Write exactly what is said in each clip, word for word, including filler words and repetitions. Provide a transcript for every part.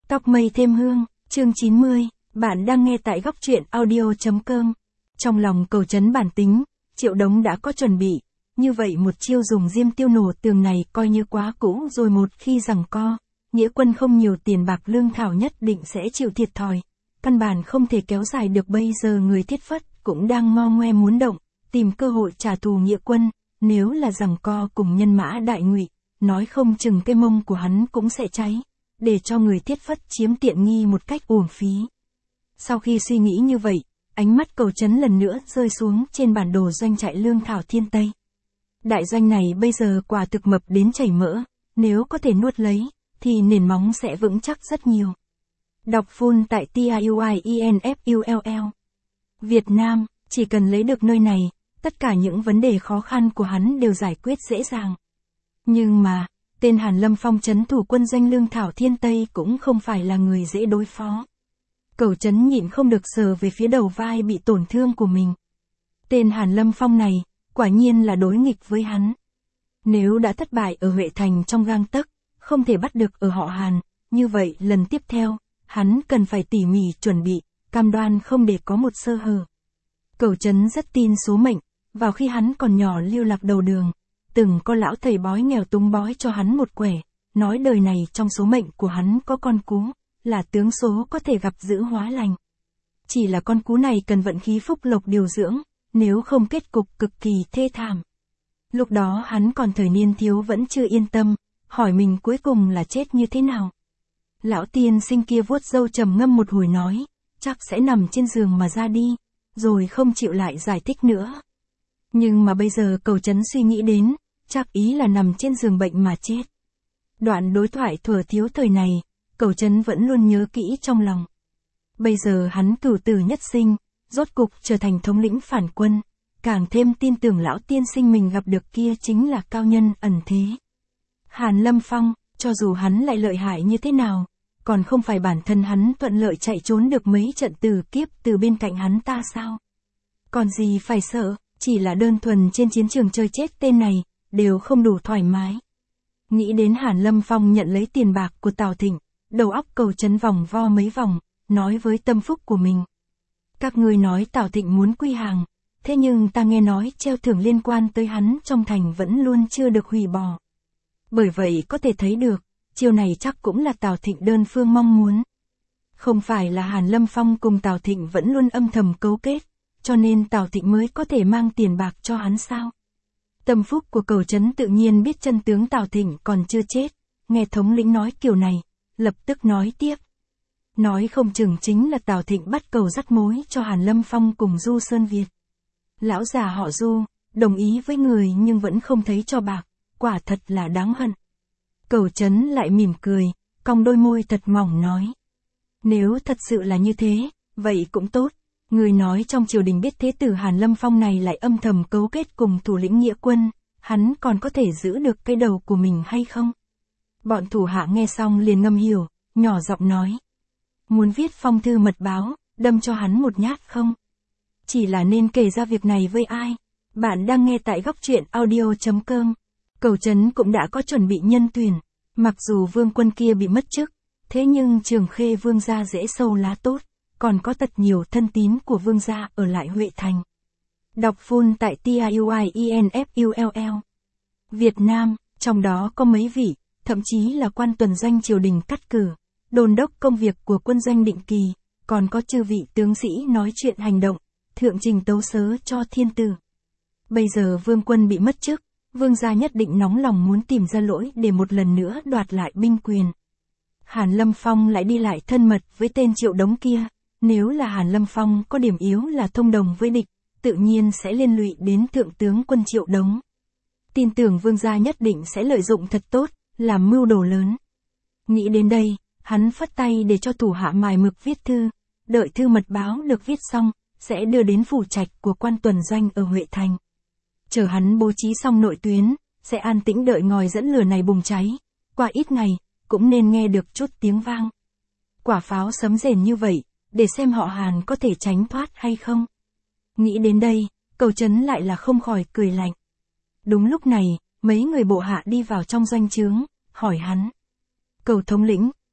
Tóc mây thêm hương, chương chín mươi, bạn đang nghe tại góc truyện audio chấm com. Trong lòng Cầu Trấn bản tính, Triệu Đống đã có chuẩn bị, như vậy một chiêu dùng diêm tiêu nổ tường này coi như quá cũ rồi, một khi giằng co, nghĩa quân không nhiều tiền bạc lương thảo nhất định sẽ chịu thiệt thòi, căn bản không thể kéo dài được. Bây giờ người Thiết Phất cũng đang ngo ngoe muốn động, tìm cơ hội trả thù nghĩa quân, nếu là giằng co cùng nhân mã Đại Ngụy, nói không chừng cái mông của hắn cũng sẽ cháy, để cho người Thiết Phất chiếm tiện nghi một cách uổng phí. Sau khi suy nghĩ như vậy, ánh mắt Cầu Trấn lần nữa rơi xuống trên bản đồ doanh trại lương thảo Thiên Tây. Đại doanh này bây giờ quả thực mập đến chảy mỡ, nếu có thể nuốt lấy, thì nền móng sẽ vững chắc rất nhiều. Đọc full tại TIUIENFULL. Việt Nam, chỉ cần lấy được nơi này, tất cả những vấn đề khó khăn của hắn đều giải quyết dễ dàng. Nhưng mà, tên Hàn Lâm Phong trấn thủ quân doanh lương thảo Thiên Tây cũng không phải là người dễ đối phó. Cầu Trấn nhịn không được sờ về phía đầu vai bị tổn thương của mình. Tên Hàn Lâm Phong này, quả nhiên là đối nghịch với hắn. Nếu đã thất bại ở Huệ Thành trong gang tấc, không thể bắt được ở họ Hàn, như vậy lần tiếp theo, hắn cần phải tỉ mỉ chuẩn bị, cam đoan không để có một sơ hở. Cầu Trấn rất tin số mệnh, vào khi hắn còn nhỏ lưu lạc đầu đường, từng có lão thầy bói nghèo túng bói cho hắn một quẻ, nói đời này trong số mệnh của hắn có con cú, là tướng số có thể gặp dữ hóa lành. Chỉ là con cú này cần vận khí phúc lộc điều dưỡng, nếu không kết cục cực kỳ thê thảm. Lúc đó hắn còn thời niên thiếu vẫn chưa yên tâm, hỏi mình cuối cùng là chết như thế nào. Lão tiên sinh kia vuốt râu trầm ngâm một hồi nói, chắc sẽ nằm trên giường mà ra đi, rồi không chịu lại giải thích nữa. Nhưng mà bây giờ Cầu Trấn suy nghĩ đến, chắc ý là nằm trên giường bệnh mà chết. Đoạn đối thoại thuở thiếu thời này, Cầu Trấn vẫn luôn nhớ kỹ trong lòng. Bây giờ hắn cửu tử nhất sinh, rốt cục trở thành thống lĩnh phản quân, càng thêm tin tưởng lão tiên sinh mình gặp được kia chính là cao nhân ẩn thế. Hàn Lâm Phong, cho dù hắn lại lợi hại như thế nào, còn không phải bản thân hắn thuận lợi chạy trốn được mấy trận tử kiếp từ bên cạnh hắn ta sao? Còn gì phải sợ, chỉ là đơn thuần trên chiến trường chơi chết tên này, đều không đủ thoải mái. Nghĩ đến Hàn Lâm Phong nhận lấy tiền bạc của Tào Thịnh, đầu óc Cầu Trấn vòng vo mấy vòng, nói với tâm phúc của mình. Các ngươi nói Tào Thịnh muốn quy hàng, thế nhưng ta nghe nói treo thưởng liên quan tới hắn trong thành vẫn luôn chưa được hủy bỏ. Bởi vậy có thể thấy được, chiêu này chắc cũng là Tào Thịnh đơn phương mong muốn. Không phải là Hàn Lâm Phong cùng Tào Thịnh vẫn luôn âm thầm cấu kết, cho nên Tào Thịnh mới có thể mang tiền bạc cho hắn sao? Tâm phúc của Cầu Trấn tự nhiên biết chân tướng Tào Thịnh còn chưa chết, nghe thống lĩnh nói kiểu này, lập tức nói tiếp. Nói không chừng chính là Tào Thịnh bắt cầu dắt mối cho Hàn Lâm Phong cùng Du Sơn Việt. Lão già họ Du, đồng ý với người nhưng vẫn không thấy cho bạc, quả thật là đáng hận. Cầu Trấn lại mỉm cười, cong đôi môi thật mỏng nói. Nếu thật sự là như thế, vậy cũng tốt. Người nói trong triều đình biết thế tử Hàn Lâm Phong này lại âm thầm cấu kết cùng thủ lĩnh nghĩa quân, hắn còn có thể giữ được cái đầu của mình hay không? Bọn thủ hạ nghe xong liền ngầm hiểu, nhỏ giọng nói. Muốn viết phong thư mật báo, đâm cho hắn một nhát không? Chỉ là nên kể ra việc này với ai? Bạn đang nghe tại góc truyện audio chấm com. Cầu Trấn cũng đã có chuẩn bị nhân tuyển, mặc dù vương quân kia bị mất chức, thế nhưng Trường Khê vương gia dễ sâu lá tốt, còn có thật nhiều thân tín của vương gia ở lại Huệ Thành. Đọc full tại TIUIENFULL. Việt Nam, trong đó có mấy vị, thậm chí là quan tuần doanh triều đình cắt cử, đôn đốc công việc của quân doanh định kỳ, còn có chư vị tướng sĩ nói chuyện hành động, thượng trình tấu sớ cho thiên tử. Bây giờ vương quân bị mất chức, vương gia nhất định nóng lòng muốn tìm ra lỗi để một lần nữa đoạt lại binh quyền. Hàn Lâm Phong lại đi lại thân mật với tên Triệu Đống kia, nếu là Hàn Lâm Phong có điểm yếu là thông đồng với địch, tự nhiên sẽ liên lụy đến thượng tướng quân Triệu Đống. Tin tưởng vương gia nhất định sẽ lợi dụng thật tốt, làm mưu đồ lớn. Nghĩ đến đây, hắn phất tay để cho thủ hạ mài mực viết thư, đợi thư mật báo được viết xong, sẽ đưa đến phủ trạch của quan tuần doanh ở Huệ Thành. Chờ hắn bố trí xong nội tuyến, sẽ an tĩnh đợi ngòi dẫn lửa này bùng cháy, qua ít ngày, cũng nên nghe được chút tiếng vang. Quả pháo sấm rền như vậy, để xem họ Hàn có thể tránh thoát hay không. Nghĩ đến đây, Cầu Trấn lại là không khỏi cười lạnh. Đúng lúc này, mấy người bộ hạ đi vào trong doanh trướng, hỏi hắn. Cầu thống lĩnh,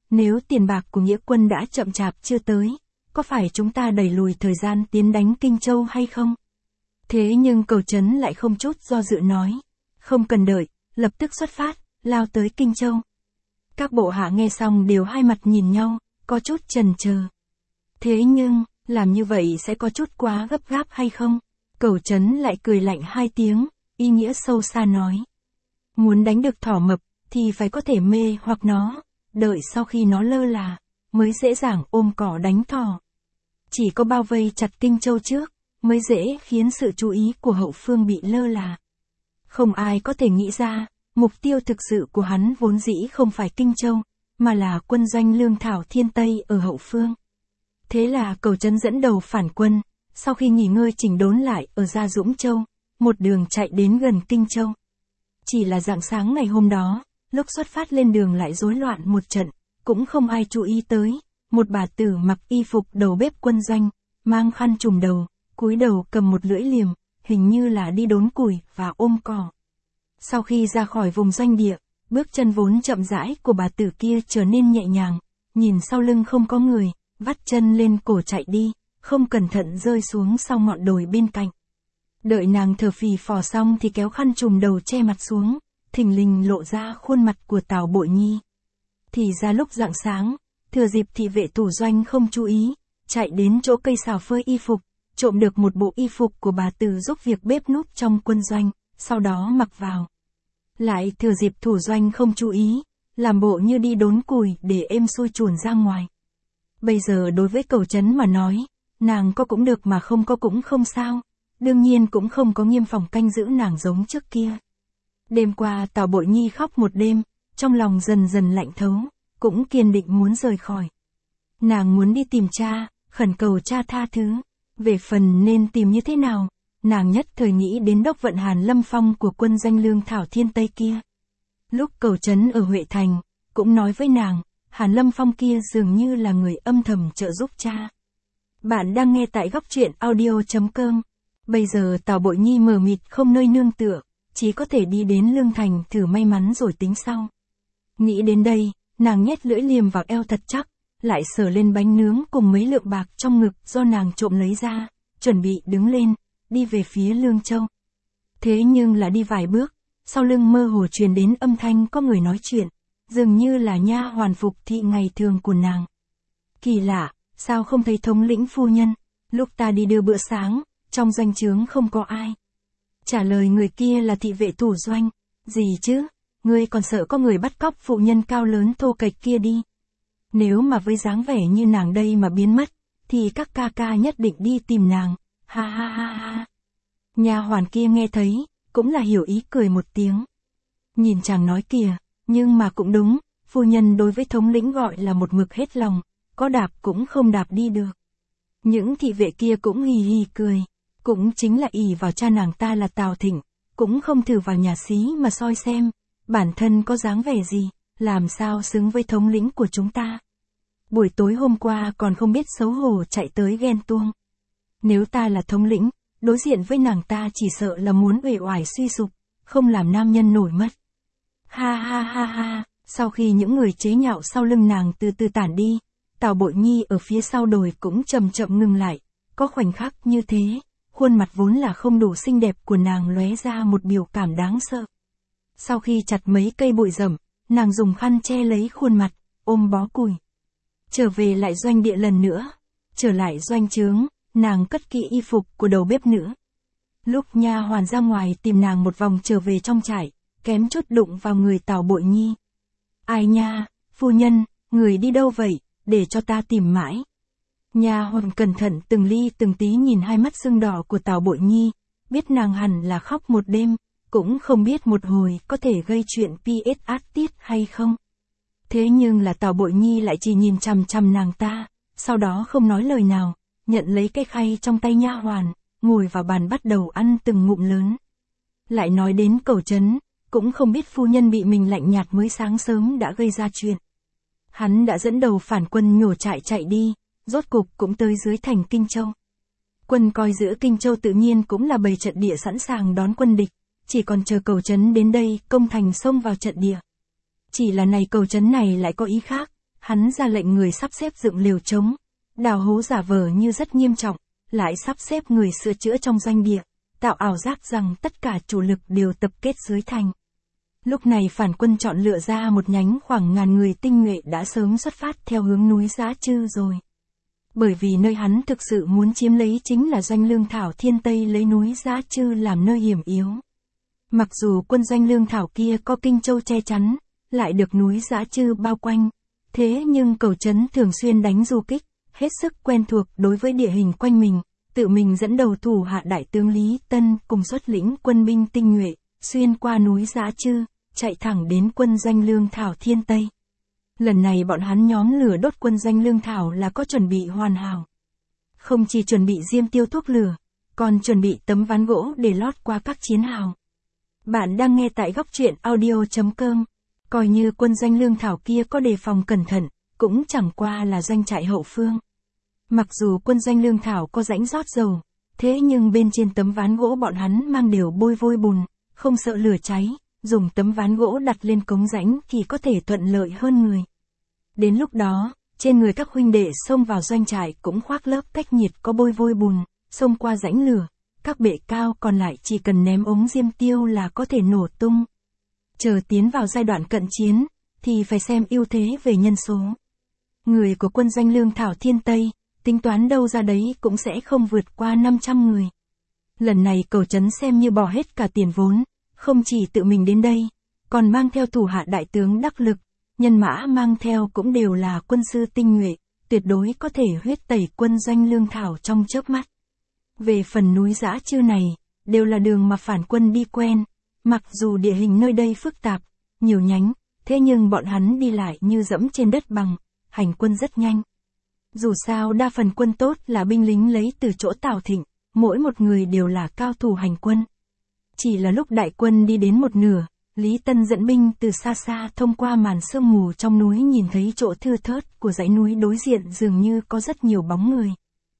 nếu tiền bạc của nghĩa quân đã chậm chạp chưa tới, có phải chúng ta đẩy lùi thời gian tiến đánh Kinh Châu hay không? Thế nhưng Cẩu Trấn lại không chút do dự nói, không cần đợi, lập tức xuất phát, lao tới Kinh Châu. Các bộ hạ nghe xong đều hai mặt nhìn nhau, có chút chần chờ. Thế nhưng, làm như vậy sẽ có chút quá gấp gáp hay không? Cẩu Trấn lại cười lạnh hai tiếng, ý nghĩa sâu xa nói. Muốn đánh được thỏ mập, thì phải có thể mê hoặc nó, đợi sau khi nó lơ là, mới dễ dàng ôm cỏ đánh thỏ. Chỉ có bao vây chặt Kinh Châu trước, mới dễ khiến sự chú ý của hậu phương bị lơ là. Không ai có thể nghĩ ra, mục tiêu thực sự của hắn vốn dĩ không phải Kinh Châu, mà là quân doanh Lương Thảo Thiên Tây ở hậu phương. Thế là Cẩu Trấn dẫn đầu phản quân, sau khi nghỉ ngơi chỉnh đốn lại ở Gia Dũng Châu, một đường chạy đến gần Kinh Châu. Chỉ là rạng sáng ngày hôm đó, lúc xuất phát lên đường lại rối loạn một trận, cũng không ai chú ý tới, một bà tử mặc y phục đầu bếp quân doanh, mang khăn trùm đầu, cúi đầu cầm một lưỡi liềm, hình như là đi đốn củi và ôm cỏ. Sau khi ra khỏi vùng doanh địa, bước chân vốn chậm rãi của bà tử kia trở nên nhẹ nhàng, nhìn sau lưng không có người, vắt chân lên cổ chạy đi, không cẩn thận rơi xuống sau ngọn đồi bên cạnh. Đợi nàng thở phì phò xong thì kéo khăn trùm đầu che mặt xuống, thình lình lộ ra khuôn mặt của Tào Bội Nhi. Thì ra lúc rạng sáng, thừa dịp thị vệ tủ doanh không chú ý, chạy đến chỗ cây xào phơi y phục, trộm được một bộ y phục của bà tử giúp việc bếp núc trong quân doanh, sau đó mặc vào. Lại thừa dịp thủ doanh không chú ý, làm bộ như đi đốn củi để êm xuôi chuồn ra ngoài. Bây giờ đối với Cẩu Trấn mà nói, nàng có cũng được mà không có cũng không sao, đương nhiên cũng không có nghiêm phòng canh giữ nàng giống trước kia. Đêm qua Tào Bội Nhi khóc một đêm, trong lòng dần dần lạnh thấu, cũng kiên định muốn rời khỏi. Nàng muốn đi tìm cha, khẩn cầu cha tha thứ. Về phần nên tìm như thế nào, nàng nhất thời nghĩ đến đốc vận Hàn Lâm Phong của quân danh Lương Thảo Thiên Tây kia. Lúc Cẩu Trấn ở Huệ Thành, cũng nói với nàng, Hàn Lâm Phong kia dường như là người âm thầm trợ giúp cha. Bạn đang nghe tại góc truyện audio chấm com. Bây giờ Tào Bội Nhi mờ mịt không nơi nương tựa, chỉ có thể đi đến Lương Thành thử may mắn rồi tính sau. Nghĩ đến đây, nàng nhét lưỡi liềm vào eo thật chắc, lại sờ lên bánh nướng cùng mấy lượng bạc trong ngực do nàng trộm lấy ra, chuẩn bị đứng lên, đi về phía Lương Châu. Thế nhưng là đi vài bước, sau lưng mơ hồ truyền đến âm thanh có người nói chuyện, dường như là nha hoàn Phục Thị ngày thường của nàng. Kỳ lạ, sao không thấy thống lĩnh phu nhân, lúc ta đi đưa bữa sáng, trong doanh trướng không có ai. Trả lời người kia là thị vệ thủ doanh, gì chứ, ngươi còn sợ có người bắt cóc phụ nhân cao lớn thô kệch kia đi. Nếu mà với dáng vẻ như nàng đây mà biến mất, thì các ca ca nhất định đi tìm nàng, ha ha ha ha. Nha hoàn kia nghe thấy, cũng là hiểu ý cười một tiếng. Nhìn chàng nói kìa, nhưng mà cũng đúng, phu nhân đối với thống lĩnh gọi là một mực hết lòng, có đạp cũng không đạp đi được. Những thị vệ kia cũng hì hì cười, cũng chính là ỷ vào cha nàng ta là Tào Thịnh, cũng không thử vào nhà xí mà soi xem, bản thân có dáng vẻ gì, làm sao xứng với thống lĩnh của chúng ta. Buổi tối hôm qua còn không biết xấu hổ chạy tới ghen tuông. Nếu ta là thống lĩnh, đối diện với nàng ta chỉ sợ là muốn uể oải suy sụp, không làm nam nhân nổi mất. Ha ha ha ha, sau khi những người chế nhạo sau lưng nàng từ từ tản đi, Tào Bội Nhi ở phía sau đồi cũng chậm chậm ngừng lại, có khoảnh khắc như thế, khuôn mặt vốn là không đủ xinh đẹp của nàng lóe ra một biểu cảm đáng sợ. Sau khi chặt mấy cây bụi rậm, nàng dùng khăn che lấy khuôn mặt, ôm bó củi. Trở về lại doanh địa lần nữa, trở lại doanh trướng, nàng cất kỹ y phục của đầu bếp nữ. Lúc nha hoàn ra ngoài tìm nàng một vòng trở về trong trại, kém chút đụng vào người Tào Bội Nhi. Ai nha, phu nhân, người đi đâu vậy, để cho ta tìm mãi. Nha hoàn cẩn thận từng ly từng tí nhìn hai mắt sưng đỏ của Tào Bội Nhi, biết nàng hẳn là khóc một đêm, cũng không biết một hồi có thể gây chuyện pê ét át tiết hay không. Thế nhưng là Tào Bội Nhi lại chỉ nhìn chằm chằm nàng ta, sau đó không nói lời nào, nhận lấy cái khay trong tay nha hoàn, ngồi vào bàn bắt đầu ăn từng ngụm lớn. Lại nói đến Cẩu Trấn, cũng không biết phu nhân bị mình lạnh nhạt mới sáng sớm đã gây ra chuyện. Hắn đã dẫn đầu phản quân nhổ trại chạy đi, rốt cục cũng tới dưới thành Kinh Châu. Quân coi giữ Kinh Châu tự nhiên cũng là bày trận địa sẵn sàng đón quân địch, chỉ còn chờ Cẩu Trấn đến đây công thành xông vào trận địa. Chỉ là này Cẩu Trấn này lại có ý khác, Hắn ra lệnh người sắp xếp dựng lều trống, đào hố giả vờ như rất nghiêm trọng, lại sắp xếp người sửa chữa trong doanh địa, tạo ảo giác rằng tất cả chủ lực đều tập kết dưới thành. Lúc này phản quân chọn lựa ra một nhánh khoảng ngàn người tinh nhuệ đã sớm xuất phát theo hướng núi Dã Trư rồi. Bởi vì nơi hắn thực sự muốn chiếm lấy chính là doanh lương thảo thiên Tây, lấy núi Dã Trư làm nơi hiểm yếu. Mặc dù quân doanh lương thảo kia có Kinh Châu che chắn, lại được núi Dã Trư bao quanh, thế nhưng Cẩu Trấn thường xuyên đánh du kích, hết sức quen thuộc đối với địa hình quanh mình, tự mình dẫn đầu thủ hạ đại tướng Lý Tân cùng xuất lĩnh quân binh tinh nhuệ, xuyên qua núi Dã Trư, chạy thẳng đến quân doanh lương thảo thiên Tây. Lần này bọn hắn nhóm lửa đốt quân doanh lương thảo là có chuẩn bị hoàn hảo. Không chỉ chuẩn bị diêm tiêu thuốc lửa, còn chuẩn bị tấm ván gỗ để lót qua các chiến hào. Bạn đang nghe tại góc truyện audio chấm com. Coi như quân doanh lương thảo kia có đề phòng cẩn thận, cũng chẳng qua là doanh trại hậu phương. Mặc dù quân doanh lương thảo có rãnh rót dầu, thế nhưng bên trên tấm ván gỗ bọn hắn mang đều bôi vôi bùn, không sợ lửa cháy, dùng tấm ván gỗ đặt lên cống rãnh thì có thể thuận lợi hơn người. Đến lúc đó, trên người các huynh đệ xông vào doanh trại cũng khoác lớp cách nhiệt có bôi vôi bùn, xông qua rãnh lửa, các bệ cao còn lại chỉ cần ném ống diêm tiêu là có thể nổ tung. Chờ tiến vào giai đoạn cận chiến, thì phải xem ưu thế về nhân số. Người của quân doanh lương thảo thiên Tây, tính toán đâu ra đấy cũng sẽ không vượt qua năm trăm người. Lần này Cẩu Trấn xem như bỏ hết cả tiền vốn, không chỉ tự mình đến đây, còn mang theo thủ hạ đại tướng đắc lực, nhân mã mang theo cũng đều là quân sư tinh nhuệ, tuyệt đối có thể huyết tẩy quân doanh lương thảo trong chớp mắt. Về phần núi Dã Trư này, đều là đường mà phản quân đi quen, mặc dù địa hình nơi đây phức tạp, nhiều nhánh, thế nhưng bọn hắn đi lại như dẫm trên đất bằng, hành quân rất nhanh. Dù sao đa phần quân tốt là binh lính lấy từ chỗ Tào Thịnh, mỗi một người đều là cao thủ hành quân. Chỉ là lúc đại quân đi đến một nửa, Lý Tân dẫn binh từ xa xa thông qua màn sương mù trong núi nhìn thấy chỗ thưa thớt của dãy núi đối diện dường như có rất nhiều bóng người.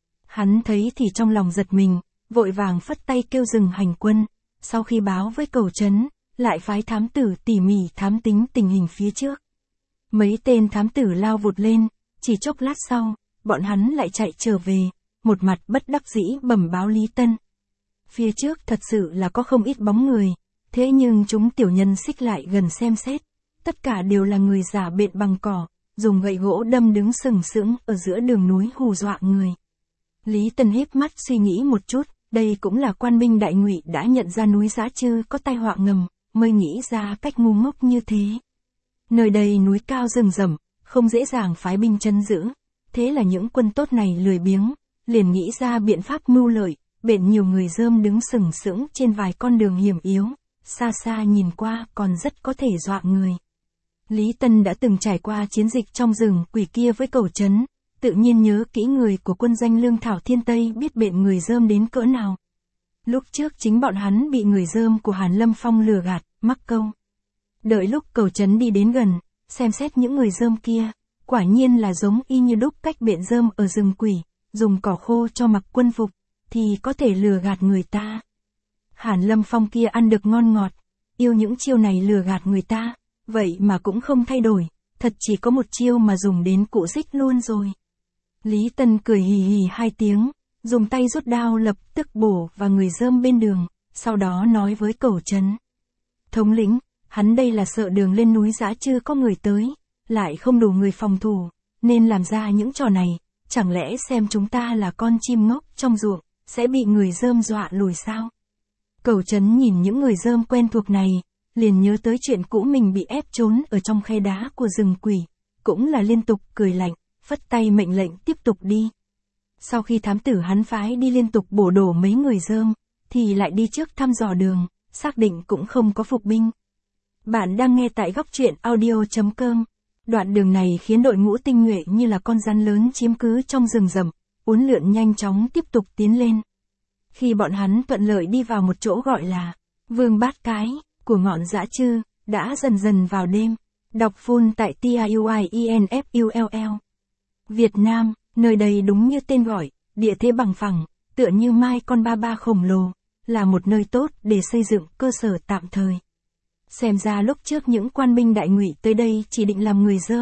Hắn thấy thì trong lòng giật mình, vội vàng phất tay kêu dừng hành quân, sau khi báo với Cẩu Trấn, lại phái thám tử tỉ mỉ thám tính tình hình phía trước. Mấy tên thám tử lao vụt lên, chỉ chốc lát sau, bọn hắn lại chạy trở về, một mặt bất đắc dĩ bẩm báo Lý Tân. Phía trước thật sự là có không ít bóng người, thế nhưng chúng tiểu nhân xích lại gần xem xét, tất cả đều là người giả bện bằng cỏ, dùng gậy gỗ đâm đứng sừng sững ở giữa đường núi hù dọa người. Lý Tân híp mắt suy nghĩ một chút, đây cũng là quan binh đại ngụy đã nhận ra núi Dã Trư có tai họa ngầm, mới nghĩ ra cách ngu ngốc như thế. Nơi đây núi cao rừng rậm, không dễ dàng phái binh trấn giữ, thế là những quân tốt này lười biếng, liền nghĩ ra biện pháp mưu lợi, bện nhiều người rơm đứng sừng sững trên vài con đường hiểm yếu, xa xa nhìn qua còn rất có thể dọa người. Lý Tân đã từng trải qua chiến dịch trong rừng quỷ kia với Cẩu Trấn, tự nhiên nhớ kỹ người của quân doanh lương thảo thiên Tây biết bện người rơm đến cỡ nào. Lúc trước chính bọn hắn bị người rơm của Hàn Lâm Phong lừa gạt, mắc câu. Đợi lúc Cẩu Trấn đi đến gần, xem xét những người rơm kia, quả nhiên là giống y như đúc cách bện rơm ở rừng quỷ, dùng cỏ khô cho mặc quân phục, thì có thể lừa gạt người ta. Hàn Lâm Phong kia ăn được ngon ngọt, yêu những chiêu này lừa gạt người ta, vậy mà cũng không thay đổi, thật chỉ có một chiêu mà dùng đến cụ dích luôn rồi. Lý Tân cười hì hì hai tiếng, dùng tay rút đao lập tức bổ vào người rơm bên đường, sau đó nói với Cẩu Trấn. Thống lĩnh, hắn đây là sợ đường lên núi Dã Trư có người tới, lại không đủ người phòng thủ, nên làm ra những trò này, chẳng lẽ xem chúng ta là con chim ngốc trong ruộng, sẽ bị người rơm dọa lùi sao? Cẩu Trấn nhìn những người rơm quen thuộc này, liền nhớ tới chuyện cũ mình bị ép trốn ở trong khe đá của rừng quỷ, cũng là liên tục cười lạnh, phất tay mệnh lệnh tiếp tục đi. Sau khi thám tử hắn phái đi liên tục bổ đổ mấy người rơm, thì lại đi trước thăm dò đường, xác định cũng không có phục binh. Bạn đang nghe tại góc truyện audio chấm com. Đoạn đường này khiến đội ngũ tinh nhuệ như là con rắn lớn chiếm cứ trong rừng rậm, uốn lượn nhanh chóng tiếp tục tiến lên. Khi bọn hắn thuận lợi đi vào một chỗ gọi là Vương Bát Cái của ngọn Dã Trư, đã dần dần vào đêm. Đọc full tại T I U I E N F U L L. Việt Nam, nơi đây đúng như tên gọi, địa thế bằng phẳng, tựa như mai con ba ba khổng lồ, là một nơi tốt để xây dựng cơ sở tạm thời. Xem ra lúc trước những quan binh đại ngụy tới đây chỉ định làm người rơm,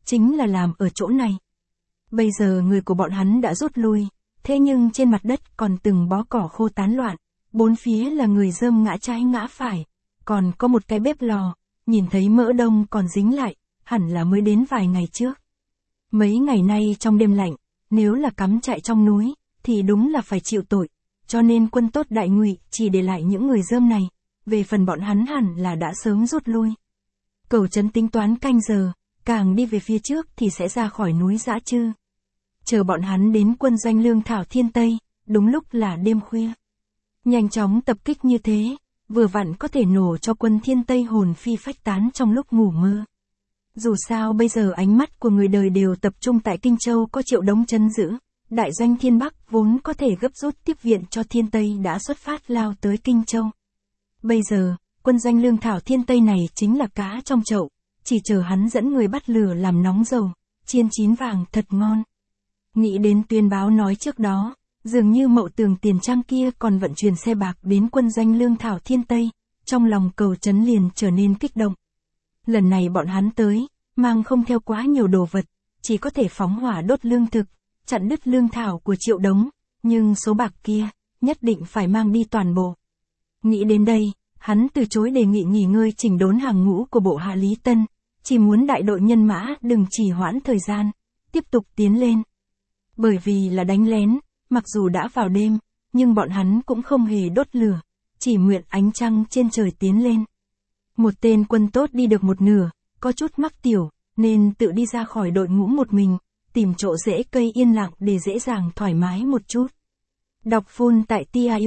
chính là làm ở chỗ này. Bây giờ người của bọn hắn đã rút lui, thế nhưng trên mặt đất còn từng bó cỏ khô tán loạn, bốn phía là người rơm ngã trái ngã phải, còn có một cái bếp lò, nhìn thấy mỡ đông còn dính lại, hẳn là mới đến vài ngày trước. Mấy ngày nay trong đêm lạnh, nếu là cắm trại trong núi, thì đúng là phải chịu tội, cho nên quân tốt Đại Ngụy chỉ để lại những người rơm này, về phần bọn hắn hẳn là đã sớm rút lui. Cẩu Trấn tính toán canh giờ, càng đi về phía trước thì sẽ ra khỏi núi Dã Trư. Chờ bọn hắn đến quân doanh lương thảo Thiên Tây, đúng lúc là đêm khuya. Nhanh chóng tập kích như thế, vừa vặn có thể nổ cho quân Thiên Tây hồn phi phách tán trong lúc ngủ mơ. Dù sao bây giờ ánh mắt của người đời đều tập trung tại Kinh Châu có Triệu Đống trấn giữ, đại doanh Thiên Bắc vốn có thể gấp rút tiếp viện cho Thiên Tây đã xuất phát lao tới Kinh Châu. Bây giờ, quân doanh lương thảo Thiên Tây này chính là cá trong chậu, chỉ chờ hắn dẫn người bắt lửa làm nóng dầu, chiên chín vàng thật ngon. Nghĩ đến tuyên báo nói trước đó, dường như Mậu Tường Tiền Trang kia còn vận chuyển xe bạc đến quân doanh lương thảo Thiên Tây, trong lòng Cẩu Trấn liền trở nên kích động. Lần này bọn hắn tới, mang không theo quá nhiều đồ vật, chỉ có thể phóng hỏa đốt lương thực, chặn đứt lương thảo của Triệu Đống, nhưng số bạc kia, nhất định phải mang đi toàn bộ. Nghĩ đến đây, hắn từ chối đề nghị nghỉ ngơi chỉnh đốn hàng ngũ của bộ hạ Lý Tân, chỉ muốn đại đội nhân mã đừng trì hoãn thời gian, tiếp tục tiến lên. Bởi vì là đánh lén, mặc dù đã vào đêm, nhưng bọn hắn cũng không hề đốt lửa, chỉ nguyện ánh trăng trên trời tiến lên. Một tên quân tốt đi được một nửa, có chút mắc tiểu, nên tự đi ra khỏi đội ngũ một mình, tìm chỗ rễ cây yên lặng để dễ dàng thoải mái một chút. Đọc full tại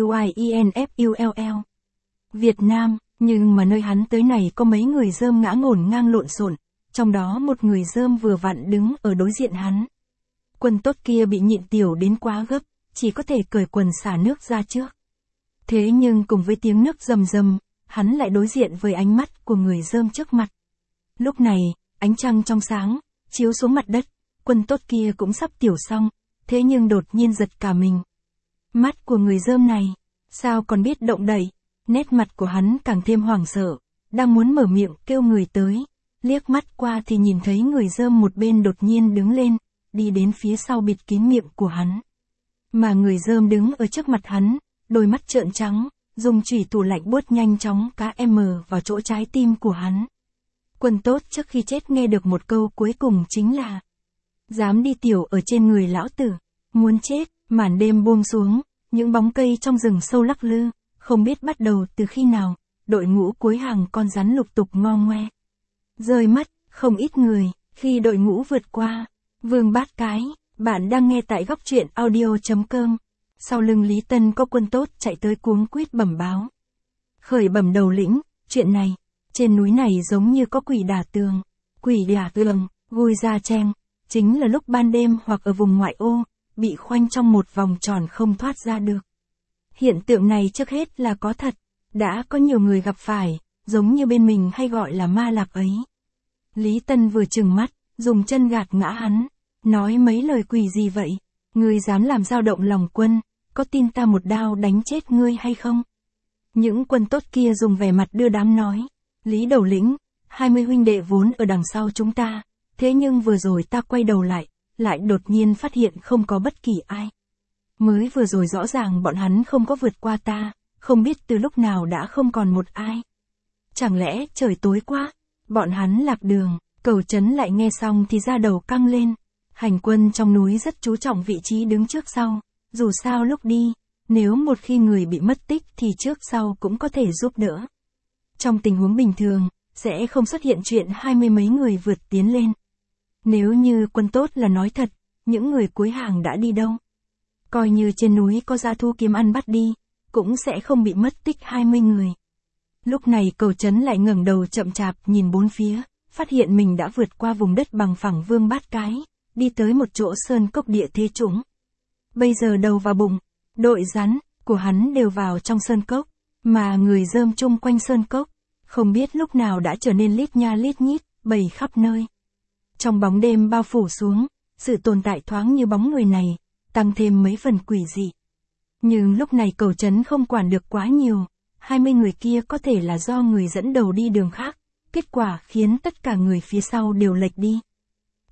tiuinfull. Việt Nam, nhưng mà nơi hắn tới này có mấy người rơm ngã ngổn ngang lộn xộn, trong đó một người rơm vừa vặn đứng ở đối diện hắn. Quân tốt kia bị nhịn tiểu đến quá gấp, chỉ có thể cởi quần xả nước ra trước. Thế nhưng cùng với tiếng nước rầm rầm, hắn lại đối diện với ánh mắt của người rơm trước mặt. Lúc này, ánh trăng trong sáng, chiếu xuống mặt đất, quân tốt kia cũng sắp tiểu xong, thế nhưng đột nhiên giật cả mình. Mắt của người rơm này, sao còn biết động đậy, nét mặt của hắn càng thêm hoảng sợ, đang muốn mở miệng kêu người tới, liếc mắt qua thì nhìn thấy người rơm một bên đột nhiên đứng lên, đi đến phía sau bịt kín miệng của hắn. Mà người rơm đứng ở trước mặt hắn, đôi mắt trợn trắng, dùng chủy thủ lạnh buốt nhanh chóng cá em vào chỗ trái tim của hắn. Quân tốt trước khi chết nghe được một câu cuối cùng chính là: dám đi tiểu ở trên người lão tử, muốn chết. Màn đêm buông xuống, những bóng cây trong rừng sâu lắc lư, không biết bắt đầu từ khi nào, đội ngũ cuối hàng con rắn lục tục ngo ngoe. Rơi mất, không ít người, khi đội ngũ vượt qua. Vương Bát Cái, bạn đang nghe tại góc truyện audio chấm com. Sau lưng Lý Tân có quân tốt chạy tới cuống quýt bẩm báo. Khởi bẩm đầu lĩnh, chuyện này, trên núi này giống như có quỷ đả tường. Quỷ đả tường, gùi ra cheng, chính là lúc ban đêm hoặc ở vùng ngoại ô, bị khoanh trong một vòng tròn không thoát ra được. Hiện tượng này trước hết là có thật, đã có nhiều người gặp phải, giống như bên mình hay gọi là ma lạc ấy. Lý Tân vừa trừng mắt, dùng chân gạt ngã hắn, nói mấy lời quỷ gì vậy, ngươi dám làm dao động lòng quân, có tin ta một đao đánh chết ngươi hay không? Những quân tốt kia dùng vẻ mặt đưa đám nói, Lý đầu lĩnh, hai mươi huynh đệ vốn ở đằng sau chúng ta, thế nhưng vừa rồi ta quay đầu lại, lại đột nhiên phát hiện không có bất kỳ ai. Mới vừa rồi rõ ràng bọn hắn không có vượt qua ta, không biết từ lúc nào đã không còn một ai. Chẳng lẽ trời tối quá, bọn hắn lạc đường. Cẩu Trấn lại nghe xong thì da đầu căng lên. Hành quân trong núi rất chú trọng vị trí đứng trước sau, dù sao lúc đi, nếu một khi người bị mất tích thì trước sau cũng có thể giúp đỡ. Trong tình huống bình thường, sẽ không xuất hiện chuyện hai mươi mấy người vượt tiến lên. Nếu như quân tốt là nói thật, những người cuối hàng đã đi đâu? Coi như trên núi có dã thú kiếm ăn bắt đi, cũng sẽ không bị mất tích hai mươi người. Lúc này Cẩu Trấn lại ngẩng đầu chậm chạp nhìn bốn phía, phát hiện mình đã vượt qua vùng đất bằng phẳng Vương Bát Cái, đi tới một chỗ sơn cốc địa thế trũng. Bây giờ đầu vào bụng, đội rắn của hắn đều vào trong sơn cốc, mà người rơm chung quanh sơn cốc, không biết lúc nào đã trở nên lít nha lít nhít, bầy khắp nơi. Trong bóng đêm bao phủ xuống, sự tồn tại thoáng như bóng người này, tăng thêm mấy phần quỷ dị. Nhưng lúc này Cẩu Trấn không quản được quá nhiều, hai mươi người kia có thể là do người dẫn đầu đi đường khác, kết quả khiến tất cả người phía sau đều lệch đi.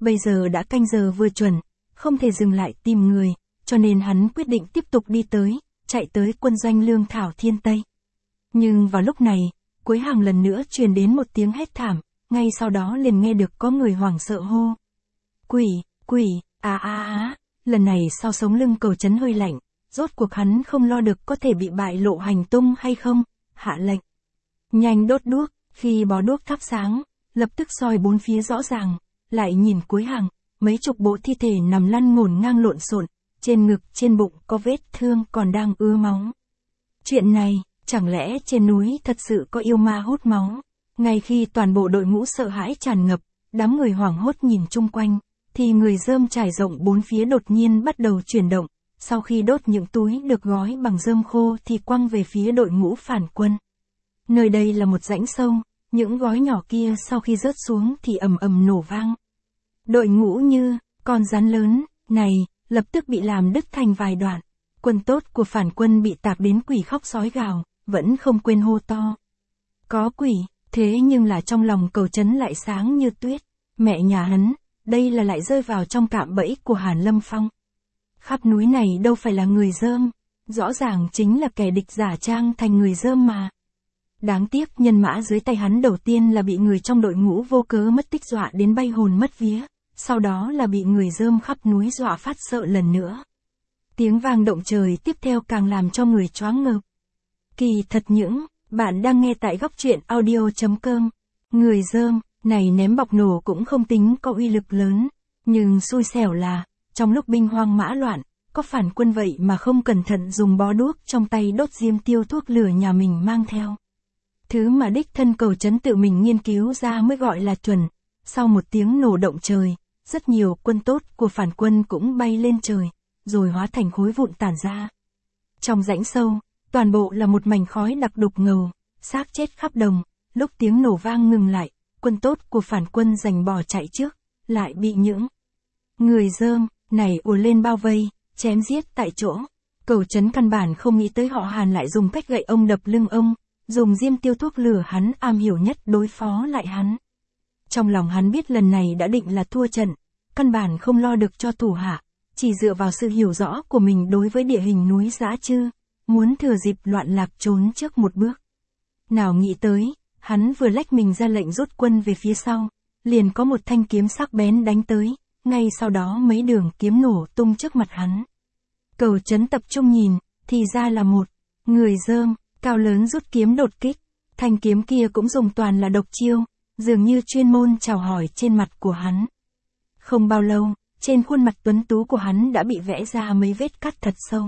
bây giờ đã canh giờ vừa chuẩn, không thể dừng lại tìm người, cho nên hắn quyết định tiếp tục đi tới, chạy tới quân doanh lương thảo Thiên Tây. Nhưng vào lúc này, cuối hàng lần nữa truyền đến một tiếng hét thảm, ngay sau đó liền nghe được có người hoảng sợ hô. Quỷ, quỷ, á á á, lần này sau sống lưng Cầu Trấn hơi lạnh, rốt cuộc hắn không lo được có thể bị bại lộ hành tung hay không, hạ lệnh. Nhanh đốt đuốc, khi bó đuốc thắp sáng, lập tức soi bốn phía rõ ràng, lại nhìn cuối hàng, mấy chục bộ thi thể nằm lăn ngổn ngang lộn xộn, trên ngực trên bụng có vết thương còn đang ứa máu. Chuyện này, chẳng lẽ trên núi thật sự có yêu ma hút máu? Ngay khi toàn bộ đội ngũ sợ hãi tràn ngập, đám người hoảng hốt nhìn chung quanh, thì người rơm trải rộng bốn phía đột nhiên bắt đầu chuyển động, sau khi đốt những túi được gói bằng rơm khô thì quăng về phía đội ngũ phản quân. Nơi đây là một rãnh sâu, những gói nhỏ kia sau khi rớt xuống thì ầm ầm nổ vang. Đội ngũ như con rắn lớn này lập tức bị làm đứt thành vài đoạn. Quân tốt của phản quân bị tạc đến quỷ khóc sói gào, vẫn không quên hô to. Có quỷ, thế nhưng là trong lòng Cầu Trấn lại sáng như tuyết. Mẹ nhà hắn, đây là lại rơi vào trong cạm bẫy của Hàn Lâm Phong. Khắp núi này đâu phải là người Dơm, rõ ràng chính là kẻ địch giả trang thành người Dơm mà. Đáng tiếc nhân mã dưới tay hắn đầu tiên là bị người trong đội ngũ vô cớ mất tích dọa đến bay hồn mất vía, sau đó là bị người Dơm khắp núi dọa phát sợ lần nữa. Tiếng vang động trời tiếp theo càng làm cho người choáng ngợp. Kỳ thật những, bạn đang nghe tại góc truyện audio chấm com. Người Dơm này ném bọc nổ cũng không tính có uy lực lớn, nhưng xui xẻo là, trong lúc binh hoang mã loạn, có phản quân vậy mà không cẩn thận dùng bó đuốc trong tay đốt diêm tiêu thuốc lửa nhà mình mang theo. Thứ mà đích thân Cầu Trấn tự mình nghiên cứu ra mới gọi là chuẩn. Sau một tiếng nổ động trời, rất nhiều quân tốt của phản quân cũng bay lên trời, rồi hóa thành khối vụn tản ra. Trong rãnh sâu, toàn bộ là một mảnh khói đặc đục ngầu, xác chết khắp đồng. Lúc tiếng nổ vang ngừng lại, quân tốt của phản quân giành bỏ chạy trước, lại bị những người Dơm này ùa lên bao vây, chém giết tại chỗ. Cầu Trấn căn bản không nghĩ tới họ Hàn lại dùng cách gậy ông đập lưng ông, dùng diêm tiêu thuốc lửa hắn am hiểu nhất đối phó lại hắn. Trong lòng hắn biết lần này đã định là thua trận, căn bản không lo được cho thủ hạ, chỉ dựa vào sự hiểu rõ của mình đối với địa hình núi Dã Trư, muốn thừa dịp loạn lạc trốn trước một bước. Nào nghĩ tới, hắn vừa lách mình ra lệnh rút quân về phía sau, liền có một thanh kiếm sắc bén đánh tới, ngay sau đó mấy đường kiếm nổ tung trước mặt hắn. Cầu Trấn tập trung nhìn, thì ra là một người Dơm cao lớn rút kiếm đột kích, thanh kiếm kia cũng dùng toàn là độc chiêu, dường như chuyên môn chào hỏi trên mặt của hắn. Không bao lâu, trên khuôn mặt tuấn tú của hắn đã bị vẽ ra mấy vết cắt thật sâu.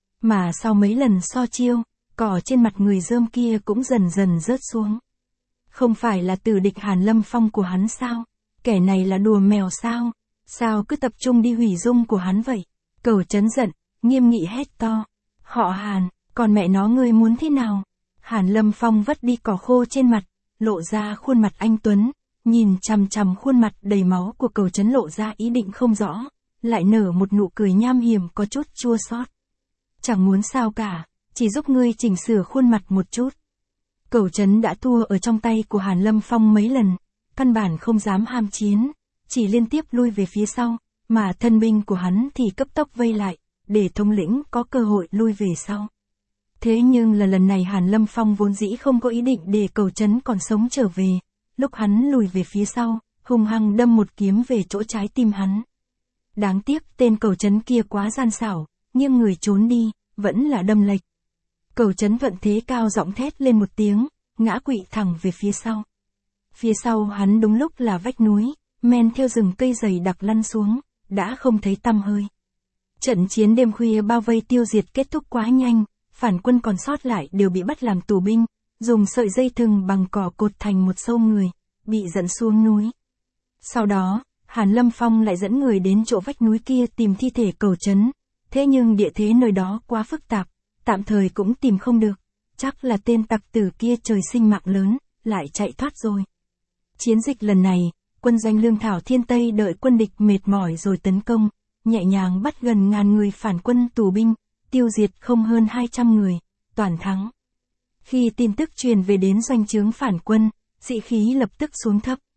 Mà sau mấy lần so chiêu, cỏ trên mặt người Dơm kia cũng dần dần rớt xuống. Không phải là tử địch Hàn Lâm Phong của hắn sao? Kẻ này là đùa mèo sao? Sao cứ tập trung đi hủy dung của hắn vậy? Cầu Trấn giận, nghiêm nghị hét to. Họ Hàn, còn mẹ nó ngươi muốn thế nào? Hàn Lâm Phong vất đi cỏ khô trên mặt, lộ ra khuôn mặt anh tuấn, nhìn chằm chằm khuôn mặt đầy máu của Cầu Trấn lộ ra ý định không rõ, lại nở một nụ cười nham hiểm có chút chua xót. Chẳng muốn sao cả, chỉ giúp ngươi chỉnh sửa khuôn mặt một chút. Cầu Trấn đã thua ở trong tay của Hàn Lâm Phong mấy lần, căn bản không dám ham chiến, chỉ liên tiếp lui về phía sau, mà thân binh của hắn thì cấp tốc vây lại, để thống lĩnh có cơ hội lui về sau. Thế nhưng là lần này Hàn Lâm Phong vốn dĩ không có ý định để Cầu Trấn còn sống trở về, lúc hắn lùi về phía sau, hung hăng đâm một kiếm về chỗ trái tim hắn. Đáng tiếc tên Cầu Trấn kia quá gian xảo, nhưng người trốn đi, vẫn là đâm lệch. Cầu Trấn thuận thế cao giọng thét lên một tiếng, ngã quỵ thẳng về phía sau. Phía sau hắn đúng lúc là vách núi, men theo rừng cây dày đặc lăn xuống, đã không thấy tăm hơi. Trận chiến đêm khuya bao vây tiêu diệt kết thúc quá nhanh, phản quân còn sót lại đều bị bắt làm tù binh, dùng sợi dây thừng bằng cỏ cột thành một sâu người, bị dẫn xuống núi. Sau đó, Hàn Lâm Phong lại dẫn người đến chỗ vách núi kia tìm thi thể Cầu Trấn, thế nhưng địa thế nơi đó quá phức tạp, tạm thời cũng tìm không được, chắc là tên tặc tử kia trời sinh mạng lớn, lại chạy thoát rồi. Chiến dịch lần này, quân doanh lương thảo Thiên Tây đợi quân địch mệt mỏi rồi tấn công, nhẹ nhàng bắt gần ngàn người phản quân tù binh, tiêu diệt không hơn hai trăm người, toàn thắng. Khi tin tức truyền về đến doanh trướng phản quân, sĩ khí lập tức xuống thấp.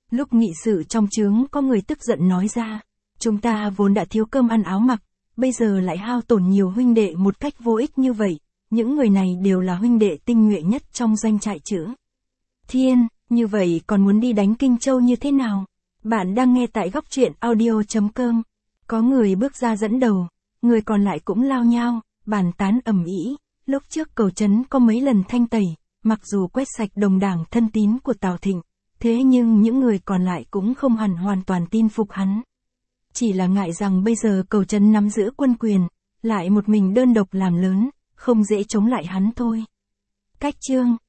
Lúc nghị sự trong trướng có người tức giận nói ra, chúng ta vốn đã thiếu cơm ăn áo mặc, bây giờ lại hao tổn nhiều huynh đệ một cách vô ích như vậy, những người này đều là huynh đệ tinh nhuệ nhất trong doanh trại chữ Thiên, như vậy còn muốn đi đánh Kinh Châu như thế nào? Bạn đang nghe tại góc truyện audio chấm com. Có người bước ra dẫn đầu, người còn lại cũng lao nhao, bàn tán ầm ĩ. Lúc trước Cầu Trấn có mấy lần thanh tẩy, mặc dù quét sạch đồng đảng thân tín của Tào Thịnh, thế nhưng những người còn lại cũng không hẳn hoàn toàn tin phục hắn. Chỉ là ngại rằng bây giờ Cầu Trấn nắm giữ quân quyền, lại một mình đơn độc làm lớn, không dễ chống lại hắn thôi. Cách chương